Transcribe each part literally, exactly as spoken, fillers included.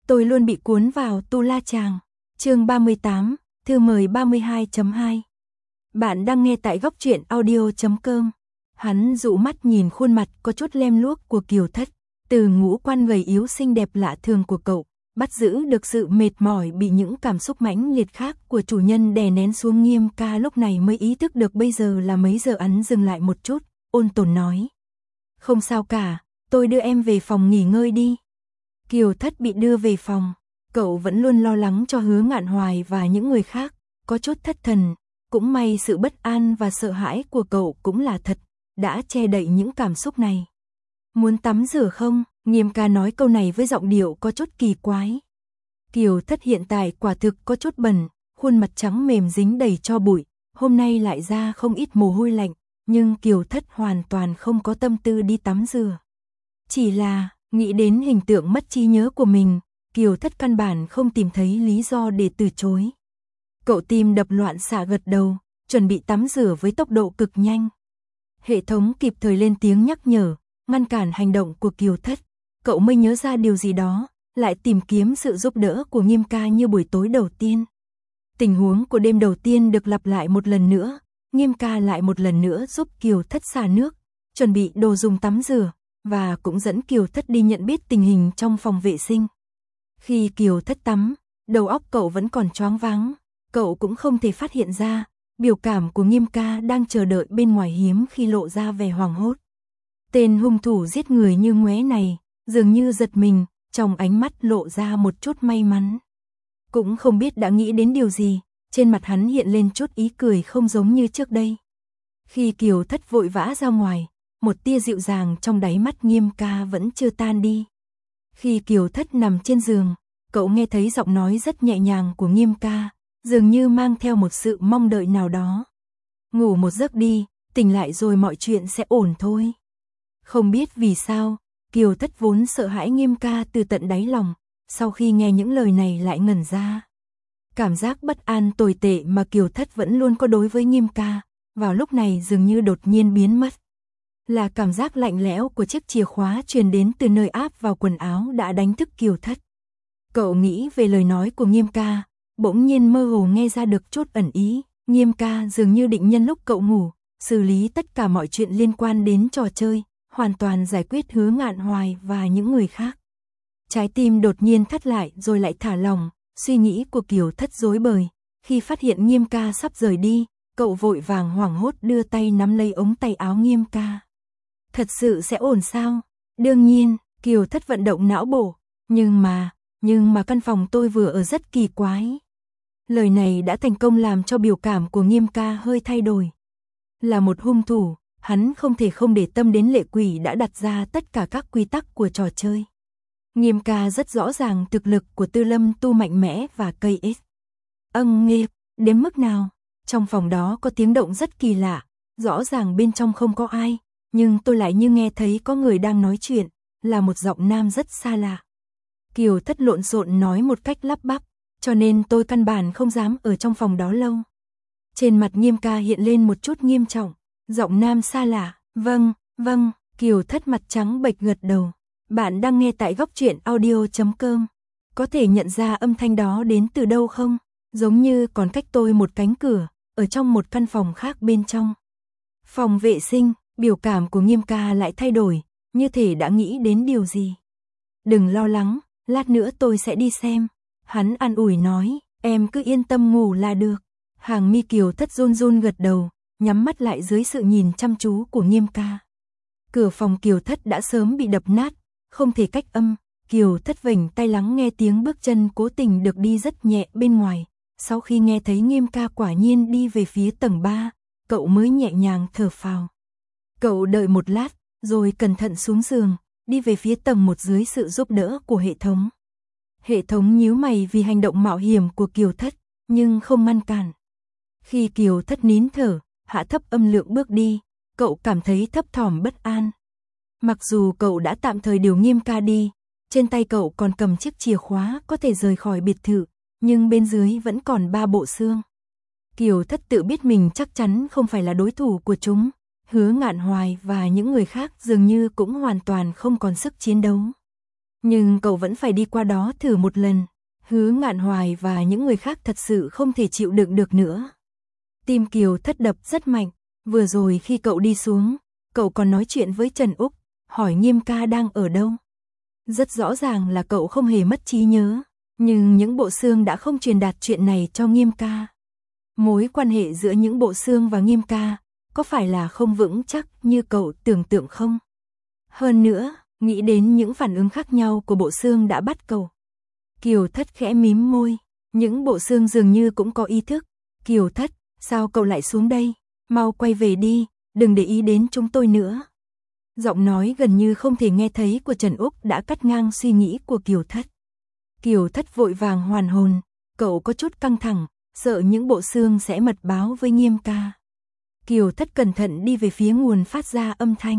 Tôi luôn bị cuốn vào Tu La Chàng. Chương ba mươi tám, thư mời ba mươi hai chấm hai. Bạn đang nghe tại góc truyện audio chấm com. Hắn dụ mắt nhìn khuôn mặt có chút lem luốc của Kiều Thất, từ ngũ quan gầy yếu xinh đẹp lạ thường của cậu, bắt giữ được sự mệt mỏi bị những cảm xúc mãnh liệt khác của chủ nhân đè nén xuống. Nghiêm ca lúc này mới ý thức được bây giờ là mấy giờ. Hắn dừng lại một chút, ôn tồn nói. Không sao cả, tôi đưa em về phòng nghỉ ngơi đi. Kiều Thất bị đưa về phòng, cậu vẫn luôn lo lắng cho Hứa Ngạn Hoài và những người khác, có chút thất thần, cũng may sự bất an và sợ hãi của cậu cũng là thật, đã che đậy những cảm xúc này. Muốn tắm rửa không? Nghiêm ca nói câu này với giọng điệu có chút kỳ quái. Kiều Thất hiện tại quả thực có chút bẩn, khuôn mặt trắng mềm dính đầy tro bụi, hôm nay lại ra không ít mồ hôi lạnh, nhưng Kiều Thất hoàn toàn không có tâm tư đi tắm rửa. Chỉ là, nghĩ đến hình tượng mất trí nhớ của mình, Kiều Thất căn bản không tìm thấy lý do để từ chối. Cậu tim đập loạn xạ gật đầu, chuẩn bị tắm rửa với tốc độ cực nhanh. Hệ thống kịp thời lên tiếng nhắc nhở, ngăn cản hành động của Kiều Thất. Cậu mới nhớ ra điều gì đó, lại tìm kiếm sự giúp đỡ của Nghiêm ca như buổi tối đầu tiên. Tình huống của đêm đầu tiên được lặp lại một lần nữa, Nghiêm ca lại một lần nữa giúp Kiều Thất xả nước, chuẩn bị đồ dùng tắm rửa, và cũng dẫn Kiều Thất đi nhận biết tình hình trong phòng vệ sinh. Khi Kiều Thất tắm, đầu óc cậu vẫn còn choáng váng, cậu cũng không thể phát hiện ra, biểu cảm của Nghiêm ca đang chờ đợi bên ngoài hiếm khi lộ ra vẻ hoảng hốt. Tên hung thủ giết người như ngoé này, dường như giật mình, trong ánh mắt lộ ra một chút may mắn. Cũng không biết đã nghĩ đến điều gì, trên mặt hắn hiện lên chút ý cười không giống như trước đây. Khi Kiều Thất vội vã ra ngoài, một tia dịu dàng trong đáy mắt Nghiêm ca vẫn chưa tan đi. Khi Kiều Thất nằm trên giường, cậu nghe thấy giọng nói rất nhẹ nhàng của Nghiêm ca, dường như mang theo một sự mong đợi nào đó. Ngủ một giấc đi, tỉnh lại rồi mọi chuyện sẽ ổn thôi. Không biết vì sao, Kiều Thất vốn sợ hãi Nghiêm ca từ tận đáy lòng, sau khi nghe những lời này lại ngẩn ra. Cảm giác bất an tồi tệ mà Kiều Thất vẫn luôn có đối với Nghiêm ca, vào lúc này dường như đột nhiên biến mất. Là cảm giác lạnh lẽo của chiếc chìa khóa truyền đến từ nơi áp vào quần áo đã đánh thức Kiều Thất. Cậu nghĩ về lời nói của Nghiêm ca, bỗng nhiên mơ hồ nghe ra được chút ẩn ý. Nghiêm ca dường như định nhân lúc cậu ngủ, xử lý tất cả mọi chuyện liên quan đến trò chơi, hoàn toàn giải quyết Hứa Ngạn Hoài và những người khác. Trái tim đột nhiên thắt lại rồi lại thả lỏng, suy nghĩ của Kiều Thất rối bời. Khi phát hiện Nghiêm ca sắp rời đi, cậu vội vàng hoảng hốt đưa tay nắm lấy ống tay áo Nghiêm ca. Thật sự sẽ ổn sao? Đương nhiên, Kiều Thất vận động não bộ, nhưng mà, nhưng mà căn phòng tôi vừa ở rất kỳ quái. Lời này đã thành công làm cho biểu cảm của Nghiêm ca hơi thay đổi. Là một hung thủ, hắn không thể không để tâm đến lệ quỷ đã đặt ra tất cả các quy tắc của trò chơi. Nghiêm ca rất rõ ràng thực lực của Tư Lâm Tu mạnh mẽ và cây ích. Âng nghê, đến mức nào? Trong phòng đó có tiếng động rất kỳ lạ, rõ ràng bên trong không có ai, nhưng tôi lại như nghe thấy có người đang nói chuyện, là một giọng nam rất xa lạ. Kiều Thất lộn xộn nói một cách lắp bắp, cho nên tôi căn bản không dám ở trong phòng đó lâu. Trên mặt Nghiêm ca hiện lên một chút nghiêm trọng, giọng nam xa lạ, vâng, vâng, Kiều Thất mặt trắng bệch gật đầu. Bạn đang nghe tại góc truyện audio chấm com. Có thể nhận ra âm thanh đó đến từ đâu không? Giống như còn cách tôi một cánh cửa, ở trong một căn phòng khác bên trong. Phòng vệ sinh, biểu cảm của Nghiêm ca lại thay đổi, như thể đã nghĩ đến điều gì. Đừng lo lắng, lát nữa tôi sẽ đi xem. Hắn an ủi nói, em cứ yên tâm ngủ là được. Hàng mi Kiều Thất run run gật đầu, nhắm mắt lại dưới sự nhìn chăm chú của Nghiêm ca. Cửa phòng Kiều Thất đã sớm bị đập nát, không thể cách âm. Kiều Thất vểnh tay lắng nghe tiếng bước chân cố tình được đi rất nhẹ bên ngoài. Sau khi nghe thấy Nghiêm ca quả nhiên đi về phía tầng ba, cậu mới nhẹ nhàng thở phào. Cậu đợi một lát, rồi cẩn thận xuống giường, đi về phía tầng một dưới sự giúp đỡ của hệ thống. Hệ thống nhíu mày vì hành động mạo hiểm của Kiều Thất, nhưng không ngăn cản. Khi Kiều Thất nín thở, hạ thấp âm lượng bước đi, cậu cảm thấy thấp thỏm bất an. Mặc dù cậu đã tạm thời điều Nghiêm ca đi, trên tay cậu còn cầm chiếc chìa khóa có thể rời khỏi biệt thự, nhưng bên dưới vẫn còn ba bộ xương. Kiều Thất tự biết mình chắc chắn không phải là đối thủ của chúng. Hứa Ngạn Hoài và những người khác dường như cũng hoàn toàn không còn sức chiến đấu. Nhưng cậu vẫn phải đi qua đó thử một lần. Hứa Ngạn Hoài và những người khác thật sự không thể chịu đựng được nữa. Tim Kiều Thất đập rất mạnh. Vừa rồi khi cậu đi xuống, cậu còn nói chuyện với Trần Úc, hỏi Nghiêm ca đang ở đâu. Rất rõ ràng là cậu không hề mất trí nhớ, nhưng những bộ xương đã không truyền đạt chuyện này cho Nghiêm ca. Mối quan hệ giữa những bộ xương và Nghiêm ca, có phải là không vững chắc như cậu tưởng tượng không? Hơn nữa, nghĩ đến những phản ứng khác nhau của bộ xương đã bắt cậu. Kiều Thất khẽ mím môi, những bộ xương dường như cũng có ý thức. Kiều Thất, sao cậu lại xuống đây? Mau quay về đi, đừng để ý đến chúng tôi nữa. Giọng nói gần như không thể nghe thấy của Trần Úc đã cắt ngang suy nghĩ của Kiều Thất. Kiều Thất vội vàng hoàn hồn, cậu có chút căng thẳng, sợ những bộ xương sẽ mật báo với Nghiêm ca. Kiều Thất cẩn thận đi về phía nguồn phát ra âm thanh.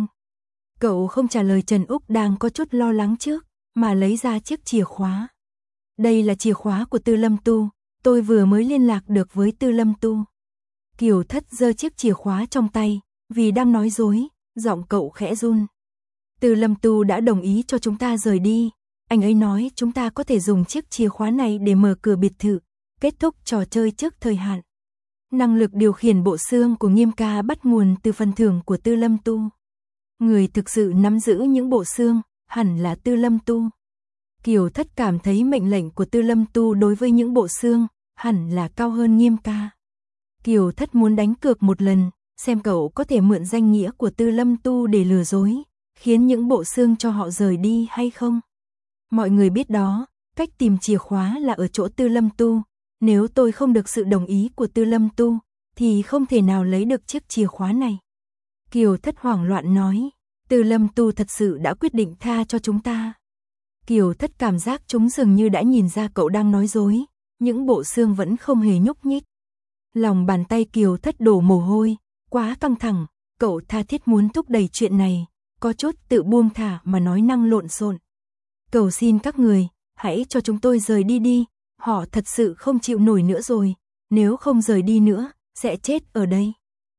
Cậu không trả lời Trần Úc đang có chút lo lắng trước, mà lấy ra chiếc chìa khóa. Đây là chìa khóa của Tư Lâm Tu, tôi vừa mới liên lạc được với Tư Lâm Tu. Kiều Thất giơ chiếc chìa khóa trong tay, vì đang nói dối, giọng cậu khẽ run. Tư Lâm Tu đã đồng ý cho chúng ta rời đi, anh ấy nói chúng ta có thể dùng chiếc chìa khóa này để mở cửa biệt thự, kết thúc trò chơi trước thời hạn. Năng lực điều khiển bộ xương của Nghiêm ca bắt nguồn từ phần thưởng của Tư Lâm Tu. Người thực sự nắm giữ những bộ xương, hẳn là Tư Lâm Tu. Kiều Thất cảm thấy mệnh lệnh của Tư Lâm Tu đối với những bộ xương, hẳn là cao hơn Nghiêm ca. Kiều Thất muốn đánh cược một lần, xem cậu có thể mượn danh nghĩa của Tư Lâm Tu để lừa dối, khiến những bộ xương cho họ rời đi hay không. Mọi người biết đó, cách tìm chìa khóa là ở chỗ Tư Lâm Tu. Nếu tôi không được sự đồng ý của Tư Lâm Tu, thì không thể nào lấy được chiếc chìa khóa này. Kiều Thất hoảng loạn nói, Tư Lâm Tu thật sự đã quyết định tha cho chúng ta. Kiều Thất cảm giác chúng dường như đã nhìn ra cậu đang nói dối, những bộ xương vẫn không hề nhúc nhích. Lòng bàn tay Kiều Thất đổ mồ hôi, quá căng thẳng, cậu tha thiết muốn thúc đẩy chuyện này, có chút tự buông thả mà nói năng lộn xộn. Cầu xin các người, hãy cho chúng tôi rời đi đi, họ thật sự không chịu nổi nữa rồi, nếu không rời đi nữa, sẽ chết ở đây.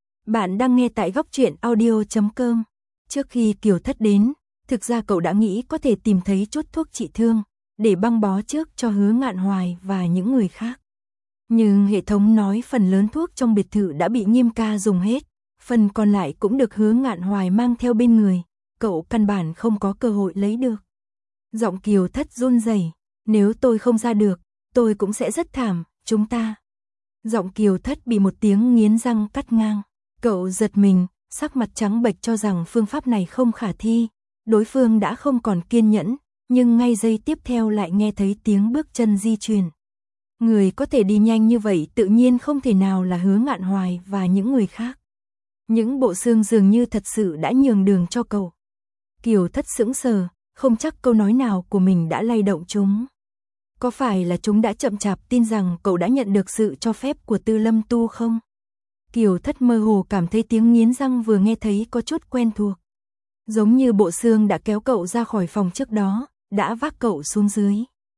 Bạn đang nghe tại góc truyện audio chấm com. Trước khi Kiều Thất đến, thực ra cậu đã nghĩ có thể tìm thấy chút thuốc trị thương, để băng bó trước cho Hứa Ngạn Hoài và những người khác. Nhưng hệ thống nói phần lớn thuốc trong biệt thự đã bị Nghiêm ca dùng hết, phần còn lại cũng được Hứa Ngạn Hoài mang theo bên người, cậu căn bản không có cơ hội lấy được. Giọng Kiều Thất run rẩy, nếu tôi không ra được, tôi cũng sẽ rất thảm, chúng ta. Giọng Kiều Thất bị một tiếng nghiến răng cắt ngang, cậu giật mình, sắc mặt trắng bệch cho rằng phương pháp này không khả thi, đối phương đã không còn kiên nhẫn, nhưng ngay giây tiếp theo lại nghe thấy tiếng bước chân di chuyển. Người có thể đi nhanh như vậy tự nhiên không thể nào là Hứa Ngạn Hoài và những người khác. Những bộ xương dường như thật sự đã nhường đường cho cậu. Kiều Thất sững sờ, không chắc câu nói nào của mình đã lay động chúng. Có phải là chúng đã chậm chạp tin rằng cậu đã nhận được sự cho phép của Tư Lâm Tu không? Kiều Thất mơ hồ cảm thấy tiếng nghiến răng vừa nghe thấy có chút quen thuộc. Giống như bộ xương đã kéo cậu ra khỏi phòng trước đó, đã vác cậu xuống dưới.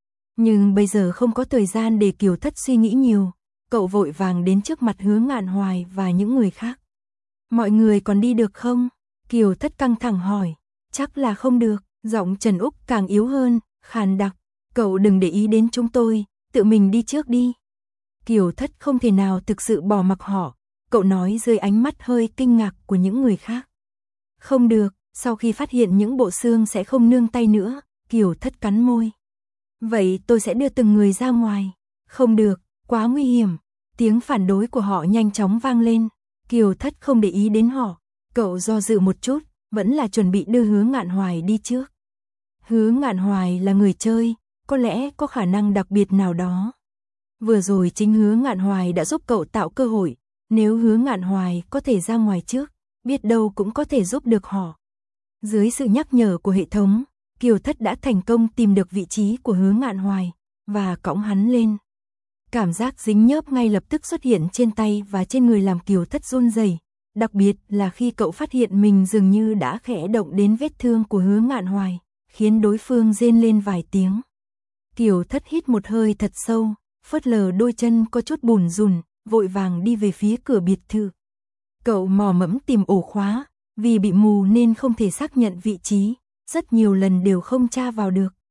Nhưng bây giờ không có thời gian để Kiều Thất suy nghĩ nhiều, cậu vội vàng đến trước mặt Hứa Ngạn Hoài và những người khác. Mọi người còn đi được không? Kiều Thất căng thẳng hỏi. Chắc là không được, giọng Trần Úc càng yếu hơn, khàn đặc. Cậu đừng để ý đến chúng tôi, tự mình đi trước đi. Kiều Thất không thể nào thực sự bỏ mặc họ, cậu nói dưới ánh mắt hơi kinh ngạc của những người khác. Không được, sau khi phát hiện những bộ xương sẽ không nương tay nữa, Kiều Thất cắn môi. Vậy tôi sẽ đưa từng người ra ngoài. Không được, quá nguy hiểm. Tiếng phản đối của họ nhanh chóng vang lên. Kiều Thất không để ý đến họ. Cậu do dự một chút, vẫn là chuẩn bị đưa Hứa Ngạn Hoài đi trước. Hứa Ngạn Hoài là người chơi, có lẽ có khả năng đặc biệt nào đó. Vừa rồi chính Hứa Ngạn Hoài đã giúp cậu tạo cơ hội. Nếu Hứa Ngạn Hoài có thể ra ngoài trước, biết đâu cũng có thể giúp được họ. Dưới sự nhắc nhở của hệ thống, Kiều Thất đã thành công tìm được vị trí của Hứa Ngạn Hoài, và cõng hắn lên. Cảm giác dính nhớp ngay lập tức xuất hiện trên tay và trên người làm Kiều Thất run rẩy, đặc biệt là khi cậu phát hiện mình dường như đã khẽ động đến vết thương của Hứa Ngạn Hoài, khiến đối phương rên lên vài tiếng. Kiều Thất hít một hơi thật sâu, phớt lờ đôi chân có chút bùn rùn, vội vàng đi về phía cửa biệt thự. Cậu mò mẫm tìm ổ khóa, vì bị mù nên không thể xác nhận vị trí, rất nhiều lần đều không tra vào được,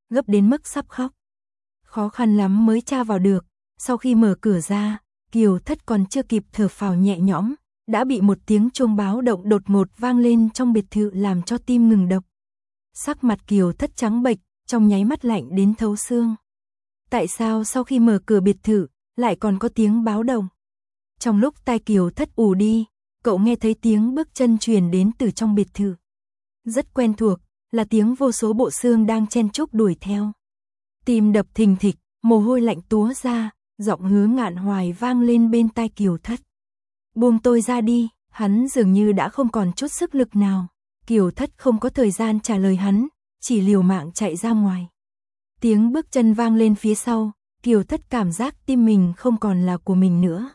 gấp đến mức sắp khóc. Khó khăn lắm mới tra vào được, sau khi mở cửa ra, Kiều Thất còn chưa kịp thở phào nhẹ nhõm, đã bị một tiếng chuông báo động đột ngột vang lên trong biệt thự làm cho tim ngừng đập. Sắc mặt Kiều Thất trắng bệch, trong nháy mắt lạnh đến thấu xương. Tại sao sau khi mở cửa biệt thự, lại còn có tiếng báo động? Trong lúc tai Kiều Thất ù đi, cậu nghe thấy tiếng bước chân truyền đến từ trong biệt thự. Rất quen thuộc, là tiếng vô số bộ xương đang chen chúc đuổi theo. Tim đập thình thịch, mồ hôi lạnh túa ra, giọng Hứa Ngạn Hoài vang lên bên tai Kiều Thất. Buông tôi ra đi, hắn dường như đã không còn chút sức lực nào. Kiều Thất không có thời gian trả lời hắn, chỉ liều mạng chạy ra ngoài. Tiếng bước chân vang lên phía sau, Kiều Thất cảm giác tim mình không còn là của mình nữa.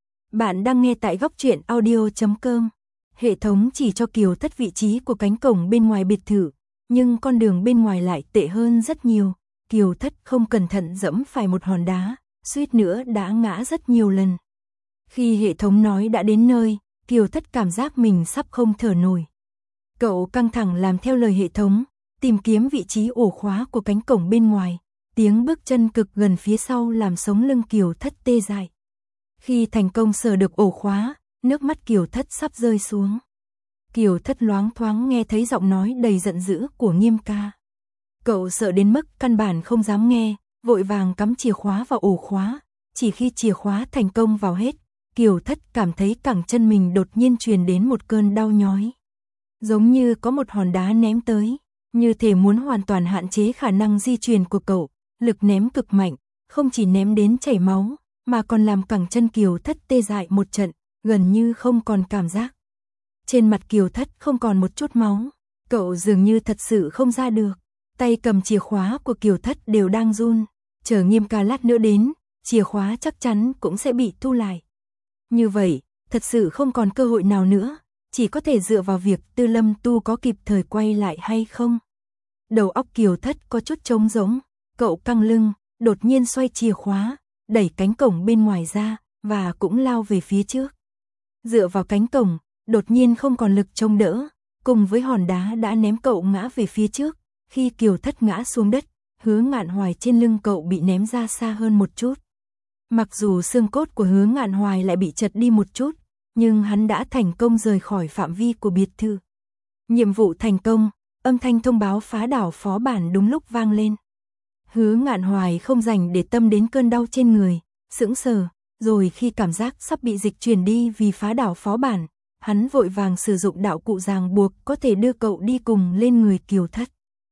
Bạn đang nghe tại góc truyện audio chấm com. Hệ thống chỉ cho Kiều Thất vị trí của cánh cổng bên ngoài biệt thự, nhưng con đường bên ngoài lại tệ hơn rất nhiều. Kiều Thất không cẩn thận dẫm phải một hòn đá, suýt nữa đã ngã rất nhiều lần. Khi hệ thống nói đã đến nơi, Kiều Thất cảm giác mình sắp không thở nổi. Cậu căng thẳng làm theo lời hệ thống, tìm kiếm vị trí ổ khóa của cánh cổng bên ngoài. Tiếng bước chân cực gần phía sau làm sống lưng Kiều Thất tê dại. Khi thành công sờ được ổ khóa, nước mắt Kiều Thất sắp rơi xuống. Kiều Thất loáng thoáng nghe thấy giọng nói đầy giận dữ của Nghiêm ca. Cậu sợ đến mức căn bản không dám nghe, vội vàng cắm chìa khóa vào ổ khóa. Chỉ khi chìa khóa thành công vào hết, Kiều Thất cảm thấy cẳng chân mình đột nhiên truyền đến một cơn đau nhói. Giống như có một hòn đá ném tới, như thể muốn hoàn toàn hạn chế khả năng di chuyển của cậu. Lực ném cực mạnh, không chỉ ném đến chảy máu, mà còn làm cẳng chân Kiều Thất tê dại một trận, gần như không còn cảm giác. Trên mặt Kiều Thất không còn một chút máu, cậu dường như thật sự không ra được. Tay cầm chìa khóa của Kiều Thất đều đang run, chờ Nghiêm ca lát nữa đến, chìa khóa chắc chắn cũng sẽ bị thu lại. Như vậy, thật sự không còn cơ hội nào nữa, chỉ có thể dựa vào việc Tư Lâm Tu có kịp thời quay lại hay không. Đầu óc Kiều Thất có chút trống rỗng, cậu căng lưng, đột nhiên xoay chìa khóa, đẩy cánh cổng bên ngoài ra, và cũng lao về phía trước. Dựa vào cánh cổng, đột nhiên không còn lực chống đỡ, cùng với hòn đá đã ném cậu ngã về phía trước. Khi Kiều Thất ngã xuống đất, Hứa Ngạn Hoài trên lưng cậu bị ném ra xa hơn một chút. Mặc dù xương cốt của Hứa Ngạn Hoài lại bị chật đi một chút, nhưng hắn đã thành công rời khỏi phạm vi của biệt thự. Nhiệm vụ thành công, âm thanh thông báo phá đảo phó bản đúng lúc vang lên. Hứa Ngạn Hoài không dành để tâm đến cơn đau trên người, sững sờ, rồi khi cảm giác sắp bị dịch chuyển đi vì phá đảo phó bản, hắn vội vàng sử dụng đạo cụ ràng buộc có thể đưa cậu đi cùng lên người Kiều Thất.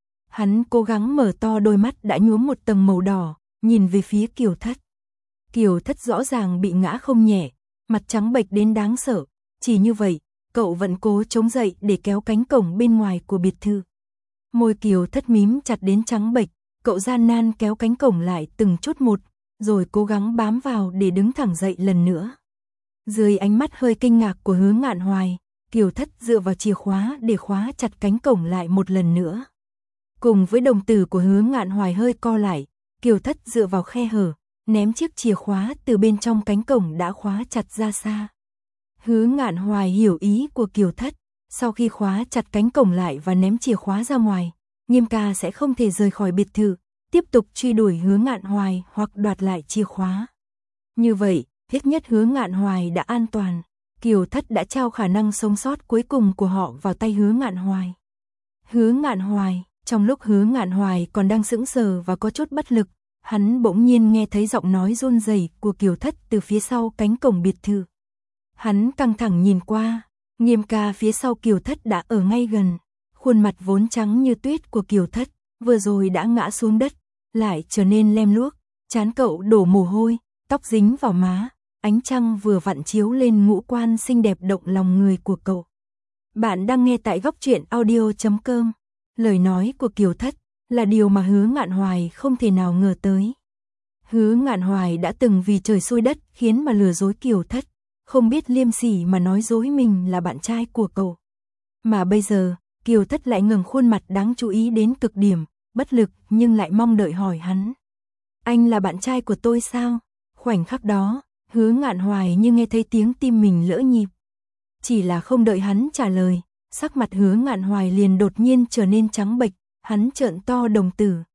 Hắn cố gắng mở to đôi mắt đã nhuốm một tầng màu đỏ, nhìn về phía Kiều Thất. Kiều Thất rõ ràng bị ngã không nhẹ, mặt trắng bệch đến đáng sợ, chỉ như vậy, cậu vẫn cố chống dậy để kéo cánh cổng bên ngoài của biệt thự. Môi Kiều Thất mím chặt đến trắng bệch, cậu gian nan kéo cánh cổng lại từng chút một, rồi cố gắng bám vào để đứng thẳng dậy lần nữa. Dưới ánh mắt hơi kinh ngạc của Hứa Ngạn Hoài, Kiều Thất dựa vào chìa khóa để khóa chặt cánh cổng lại một lần nữa. Cùng với đồng tử của Hứa Ngạn Hoài hơi co lại, Kiều Thất dựa vào khe hở, ném chiếc chìa khóa từ bên trong cánh cổng đã khóa chặt ra xa. Hứa Ngạn Hoài hiểu ý của Kiều Thất, sau khi khóa chặt cánh cổng lại và ném chìa khóa ra ngoài, Nghiêm ca sẽ không thể rời khỏi biệt thự, tiếp tục truy đuổi Hứa Ngạn Hoài hoặc đoạt lại chìa khóa. Như vậy, ít nhất Hứa Ngạn Hoài đã an toàn. Kiều Thất đã trao khả năng sống sót cuối cùng của họ vào tay Hứa Ngạn Hoài. Hứa Ngạn Hoài, trong lúc Hứa Ngạn Hoài còn đang sững sờ và có chút bất lực, hắn bỗng nhiên nghe thấy giọng nói run rẩy của Kiều Thất từ phía sau cánh cổng biệt thự. Hắn căng thẳng nhìn qua, Nghiêm ca phía sau Kiều Thất đã ở ngay gần. Khuôn mặt vốn trắng như tuyết của Kiều Thất, vừa rồi đã ngã xuống đất, lại trở nên lem luốc, trán cậu đổ mồ hôi, tóc dính vào má, ánh trăng vừa vặn chiếu lên ngũ quan xinh đẹp động lòng người của cậu. Bạn đang nghe tại góc truyện audio chấm com. Lời nói của Kiều Thất là điều mà Hứa Ngạn Hoài không thể nào ngờ tới. Hứa Ngạn Hoài đã từng vì trời xui đất khiến mà lừa dối Kiều Thất, không biết liêm sỉ mà nói dối mình là bạn trai của cậu. Mà bây giờ, Kiều Thất lại ngẩng khuôn mặt đáng chú ý đến cực điểm, bất lực nhưng lại mong đợi hỏi hắn. Anh là bạn trai của tôi sao? Khoảnh khắc đó, Hứa Ngạn Hoài như nghe thấy tiếng tim mình lỡ nhịp. Chỉ là không đợi hắn trả lời, sắc mặt Hứa Ngạn Hoài liền đột nhiên trở nên trắng bệch, hắn trợn to đồng tử,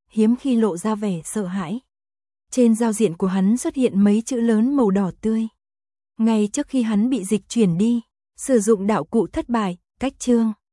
hiếm khi lộ ra vẻ sợ hãi. Trên giao diện của hắn xuất hiện mấy chữ lớn màu đỏ tươi. Ngay trước khi hắn bị dịch chuyển đi, sử dụng đạo cụ thất bại, cách chương.